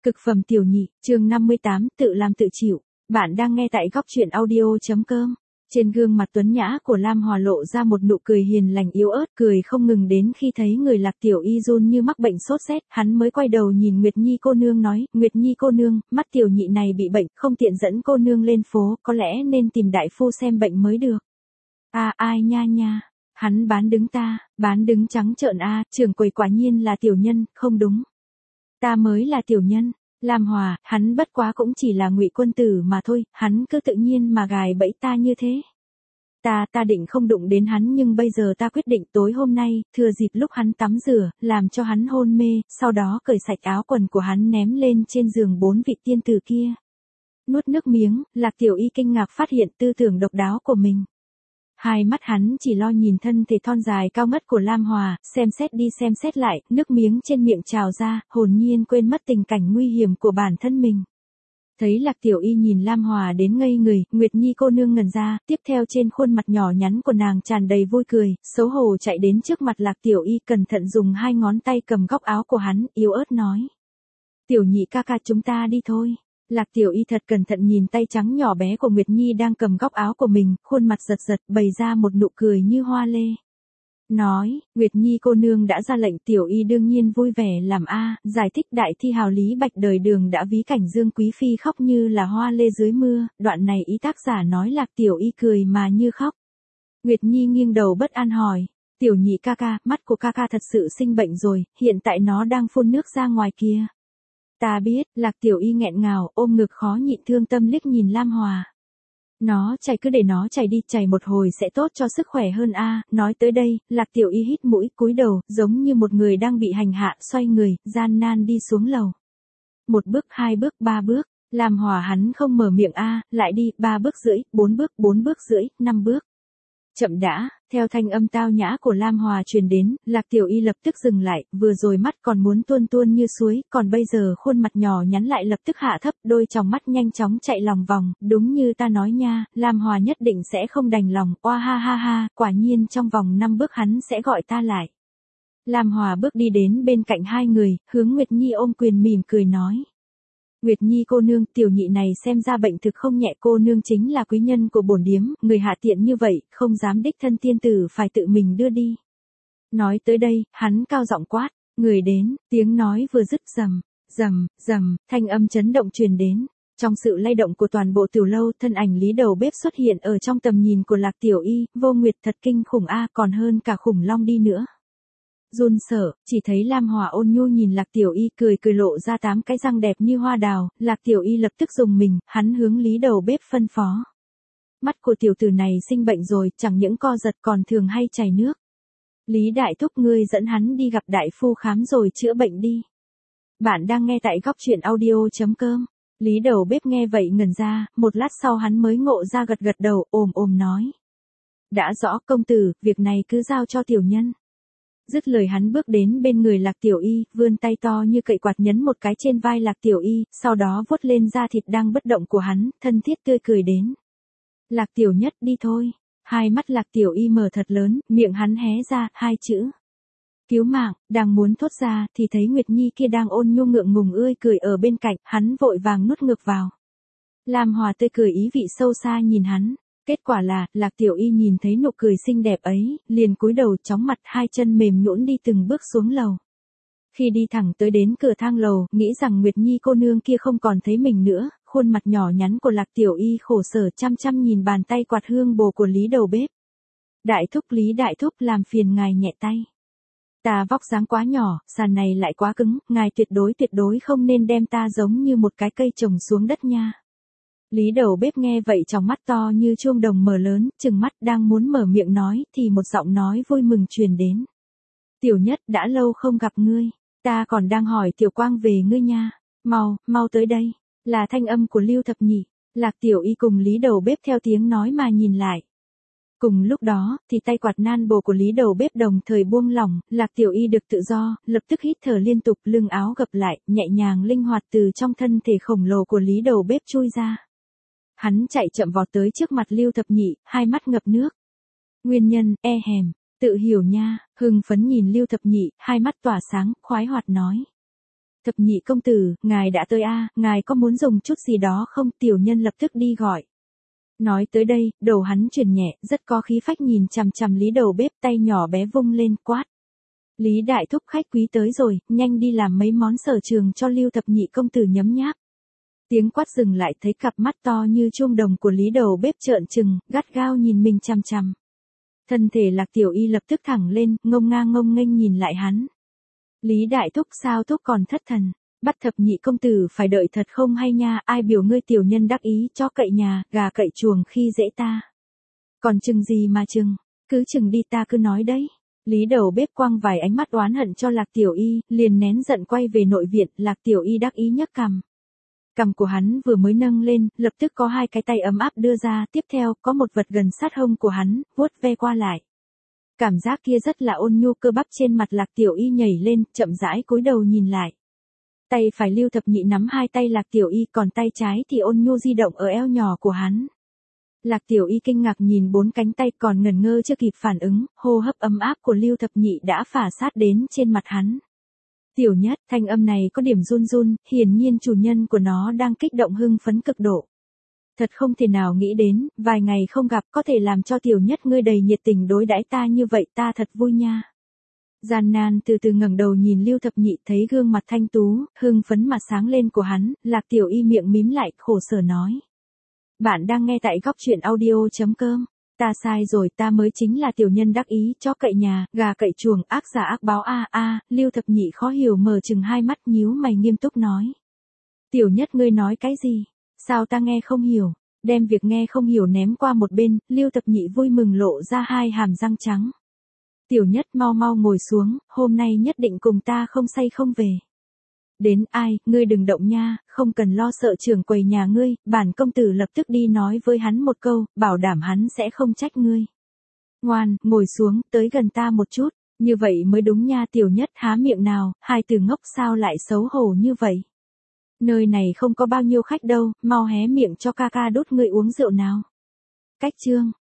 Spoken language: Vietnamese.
Cực phẩm tiểu nhị, chương 58, tự làm tự chịu. Bạn đang nghe tại góc truyện audio.com. Trên gương mặt tuấn nhã của Lam Hòa lộ ra một nụ cười hiền lành yếu ớt, cười không ngừng đến khi thấy người Lạc Tiểu Y run như mắc bệnh sốt rét, hắn mới quay đầu nhìn Nguyệt Nhi cô nương nói, Nguyệt Nhi cô nương, mắt tiểu nhị này bị bệnh, không tiện dẫn cô nương lên phố, có lẽ nên tìm đại phu xem bệnh mới được. Ai nha nha, hắn bán đứng trắng trợn trưởng quầy quả nhiên là tiểu nhân, không đúng. Ta mới là tiểu nhân. Lam Hòa, hắn bất quá cũng chỉ là Ngụy quân tử mà thôi, hắn cứ tự nhiên mà gài bẫy ta như thế. Ta định không đụng đến hắn nhưng bây giờ ta quyết định tối hôm nay, thừa dịp lúc hắn tắm rửa, làm cho hắn hôn mê, sau đó cởi sạch áo quần của hắn ném lên trên giường 4 vị tiên tử kia. Nuốt nước miếng, Lạc Tiểu Y kinh ngạc phát hiện tư tưởng độc đáo của mình. Hai mắt hắn chỉ lo nhìn thân thể thon dài cao ngất của Lam Hòa, xem xét đi xem xét lại, nước miếng trên miệng trào ra, hồn nhiên quên mất tình cảnh nguy hiểm của bản thân mình. Thấy Lạc Tiểu Y nhìn Lam Hòa đến ngây người, Nguyệt Nhi cô nương ngẩn ra, tiếp theo trên khuôn mặt nhỏ nhắn của nàng tràn đầy vui cười, xấu hổ chạy đến trước mặt Lạc Tiểu Y cẩn thận dùng 2 ngón tay cầm góc áo của hắn, yếu ớt nói. Tiểu nhị ca ca chúng ta đi thôi. Lạc Tiểu Y thật cẩn thận nhìn tay trắng nhỏ bé của Nguyệt Nhi đang cầm góc áo của mình, khuôn mặt giật giật, bày ra một nụ cười như hoa lê. Nói, Nguyệt Nhi cô nương đã ra lệnh Tiểu Y đương nhiên vui vẻ làm giải thích đại thi hào Lý Bạch đời Đường đã ví cảnh Dương Quý Phi khóc như là hoa lê dưới mưa, đoạn này ý tác giả nói Lạc Tiểu Y cười mà như khóc. Nguyệt Nhi nghiêng đầu bất an hỏi, Tiểu nhị ca ca, mắt của ca ca thật sự sinh bệnh rồi, hiện tại nó đang phun nước ra ngoài kia. Ta biết, Lạc Tiểu Y nghẹn ngào, ôm ngực khó nhịn thương tâm liếc nhìn Lam Hòa. Nó chảy cứ để nó chảy đi, chảy một hồi sẽ tốt cho sức khỏe hơn nói tới đây, Lạc Tiểu Y hít mũi, cúi đầu, giống như một người đang bị hành hạ, xoay người, gian nan đi xuống lầu. 1 bước, 2 bước, 3 bước, Lam Hòa hắn không mở miệng lại đi, 3 bước rưỡi, 4 bước rưỡi, 5 bước. Chậm đã, theo thanh âm tao nhã của Lam Hòa truyền đến, Lạc Tiểu Y lập tức dừng lại, vừa rồi mắt còn muốn tuôn tuôn như suối, còn bây giờ khuôn mặt nhỏ nhắn lại lập tức hạ thấp, đôi tròng mắt nhanh chóng chạy lòng vòng, đúng như ta nói nha, Lam Hòa nhất định sẽ không đành lòng, oa ha, quả nhiên trong vòng 5 bước hắn sẽ gọi ta lại. Lam Hòa bước đi đến bên cạnh hai người, hướng Nguyệt Nhi ôm quyền mỉm cười nói. Nguyệt Nhi cô nương, tiểu nhị này xem ra bệnh thực không nhẹ, cô nương chính là quý nhân của bổn điếm, người hạ tiện như vậy, không dám đích thân tiên tử phải tự mình đưa đi. Nói tới đây, hắn cao giọng quát, người đến, tiếng nói vừa dứt rầm, thanh âm chấn động truyền đến. Trong sự lay động của toàn bộ tiểu lâu, thân ảnh Lý đầu bếp xuất hiện ở trong tầm nhìn của Lạc Tiểu Y, Vô Nguyệt thật kinh khủng còn hơn cả khủng long đi nữa. Run sợ, chỉ thấy Lam Hòa ôn nhu nhìn Lạc Tiểu Y cười lộ ra 8 cái răng đẹp như hoa đào, Lạc Tiểu Y lập tức dùng mình, hắn hướng Lý đầu bếp phân phó. Mắt của tiểu tử này sinh bệnh rồi, chẳng những co giật còn thường hay chảy nước. Lý đại thúc ngươi dẫn hắn đi gặp đại phu khám rồi chữa bệnh đi. Bạn đang nghe tại góc truyện audio.com. Lý đầu bếp nghe vậy ngẩn ra, một lát sau hắn mới ngộ ra gật đầu, ồm nói. Đã rõ công tử, việc này cứ giao cho tiểu nhân. Dứt lời hắn bước đến bên người Lạc Tiểu Y, vươn tay to như cậy quạt nhấn một cái trên vai Lạc Tiểu Y, sau đó vuốt lên da thịt đang bất động của hắn, thân thiết tươi cười đến. Lạc Tiểu nhất đi thôi. Hai mắt Lạc Tiểu Y mở thật lớn, miệng hắn hé ra, 2 chữ. Cứu mạng, đang muốn thốt ra, thì thấy Nguyệt Nhi kia đang ôn nhu ngượng ngùng cười ở bên cạnh, hắn vội vàng nuốt ngược vào. Lam Hòa tươi cười ý vị sâu xa nhìn hắn. Kết quả là, Lạc Tiểu Y nhìn thấy nụ cười xinh đẹp ấy, liền cúi đầu chóng mặt 2 chân mềm nhũn đi từng bước xuống lầu. Khi đi thẳng tới đến cửa thang lầu, nghĩ rằng Nguyệt Nhi cô nương kia không còn thấy mình nữa, khuôn mặt nhỏ nhắn của Lạc Tiểu Y khổ sở chăm nhìn bàn tay quạt hương bồ của Lý đầu bếp. Lý đại thúc làm phiền ngài nhẹ tay. Ta vóc dáng quá nhỏ, sàn này lại quá cứng, ngài tuyệt đối không nên đem ta giống như một cái cây trồng xuống đất nha. Lý đầu bếp nghe vậy trong mắt to như chuông đồng mở lớn, trừng mắt đang muốn mở miệng nói thì một giọng nói vui mừng truyền đến. Tiểu nhất đã lâu không gặp ngươi, ta còn đang hỏi Tiểu Quang về ngươi nha, mau tới đây, là thanh âm của Lưu Thập Nhị. Lạc Tiểu Y cùng Lý đầu bếp theo tiếng nói mà nhìn lại. Cùng lúc đó, thì tay quạt nan bồ của Lý đầu bếp đồng thời buông lỏng, Lạc Tiểu Y được tự do, lập tức hít thở liên tục, lưng áo gập lại, nhẹ nhàng linh hoạt từ trong thân thể khổng lồ của Lý đầu bếp chui ra. Hắn chạy chậm vọt tới trước mặt Lưu Thập Nhị, hai mắt ngập nước. Nguyên nhân, tự hiểu nha, hưng phấn nhìn Lưu Thập Nhị, hai mắt tỏa sáng, khoái hoạt nói. Thập nhị công tử, ngài đã tới a, ngài có muốn dùng chút gì đó không? Tiểu nhân lập tức đi gọi. Nói tới đây, đầu hắn chuyển nhẹ, rất có khí phách nhìn chằm chằm Lý đầu bếp, tay nhỏ bé vung lên quát. Lý đại thúc, khách quý tới rồi, nhanh đi làm mấy món sở trường cho Lưu thập nhị công tử nhấm nháp. Tiếng quát dừng lại, thấy cặp mắt to như chuông đồng của Lý đầu bếp trợn trừng, gắt gao nhìn mình chằm chằm. Thân thể Lạc Tiểu Y lập tức thẳng lên, ngông ngang ngông nghênh nhìn lại hắn. Lý đại thúc, sao thúc còn thất thần? Bắt thập nhị công tử phải đợi thật không hay nha, ai biểu ngươi tiểu nhân đắc ý, chó cậy nhà, gà cậy chuồng khi dễ ta. Còn chừng gì mà chừng, cứ chừng đi, ta cứ nói đấy. Lý đầu bếp quăng vài ánh mắt oán hận cho Lạc Tiểu Y, liền nén giận quay về nội viện. Lạc Tiểu Y đắc ý nhấc cằm. Cằm của hắn vừa mới nâng lên, lập tức có hai cái tay ấm áp đưa ra, tiếp theo có một vật gần sát hông của hắn, vuốt ve qua lại. Cảm giác kia rất là ôn nhu, cơ bắp trên mặt Lạc Tiểu Y nhảy lên, chậm rãi cúi đầu nhìn lại. Tay phải Lưu thập nhị nắm hai tay Lạc Tiểu Y, còn tay trái thì ôn nhu di động ở eo nhỏ của hắn. Lạc Tiểu Y kinh ngạc nhìn bốn cánh tay, còn ngẩn ngơ chưa kịp phản ứng, hô hấp ấm áp của Lưu thập nhị đã phả sát đến trên mặt hắn. Tiểu nhất, thanh âm này có điểm run run, hiển nhiên chủ nhân của nó đang kích động hưng phấn cực độ. Thật không thể nào nghĩ đến, vài ngày không gặp có thể làm cho tiểu nhất ngươi đầy nhiệt tình đối đãi ta như vậy, ta thật vui nha. Gian nan từ từ ngẩng đầu nhìn Lưu thập nhị, thấy gương mặt thanh tú, hưng phấn mà sáng lên của hắn, Lạc Tiểu Y miệng mím lại, khổ sở nói. Bạn đang nghe tại góc truyện audio.com. Ta sai rồi, ta mới chính là tiểu nhân đắc ý, chó cậy nhà, gà cậy chuồng, ác giả ác báo a. Lưu thập nhị khó hiểu mở chừng hai mắt, nhíu mày nghiêm túc nói. Tiểu nhất ngươi nói cái gì? Sao ta nghe không hiểu? Đem việc nghe không hiểu ném qua một bên, Lưu thập nhị vui mừng lộ ra hai hàm răng trắng. Tiểu nhất, mau mau ngồi xuống, hôm nay nhất định cùng ta không say không về. Đến, ai, ngươi đừng động nha, không cần lo sợ trưởng quầy nhà ngươi, bản công tử lập tức đi nói với hắn một câu, bảo đảm hắn sẽ không trách ngươi. Ngoan, ngồi xuống, tới gần ta một chút, như vậy mới đúng nha. Tiểu nhất há miệng nào, hai từ ngốc sao lại xấu hổ như vậy. Nơi này không có bao nhiêu khách đâu, mau hé miệng cho ca ca đút ngươi uống rượu nào. Cách chương.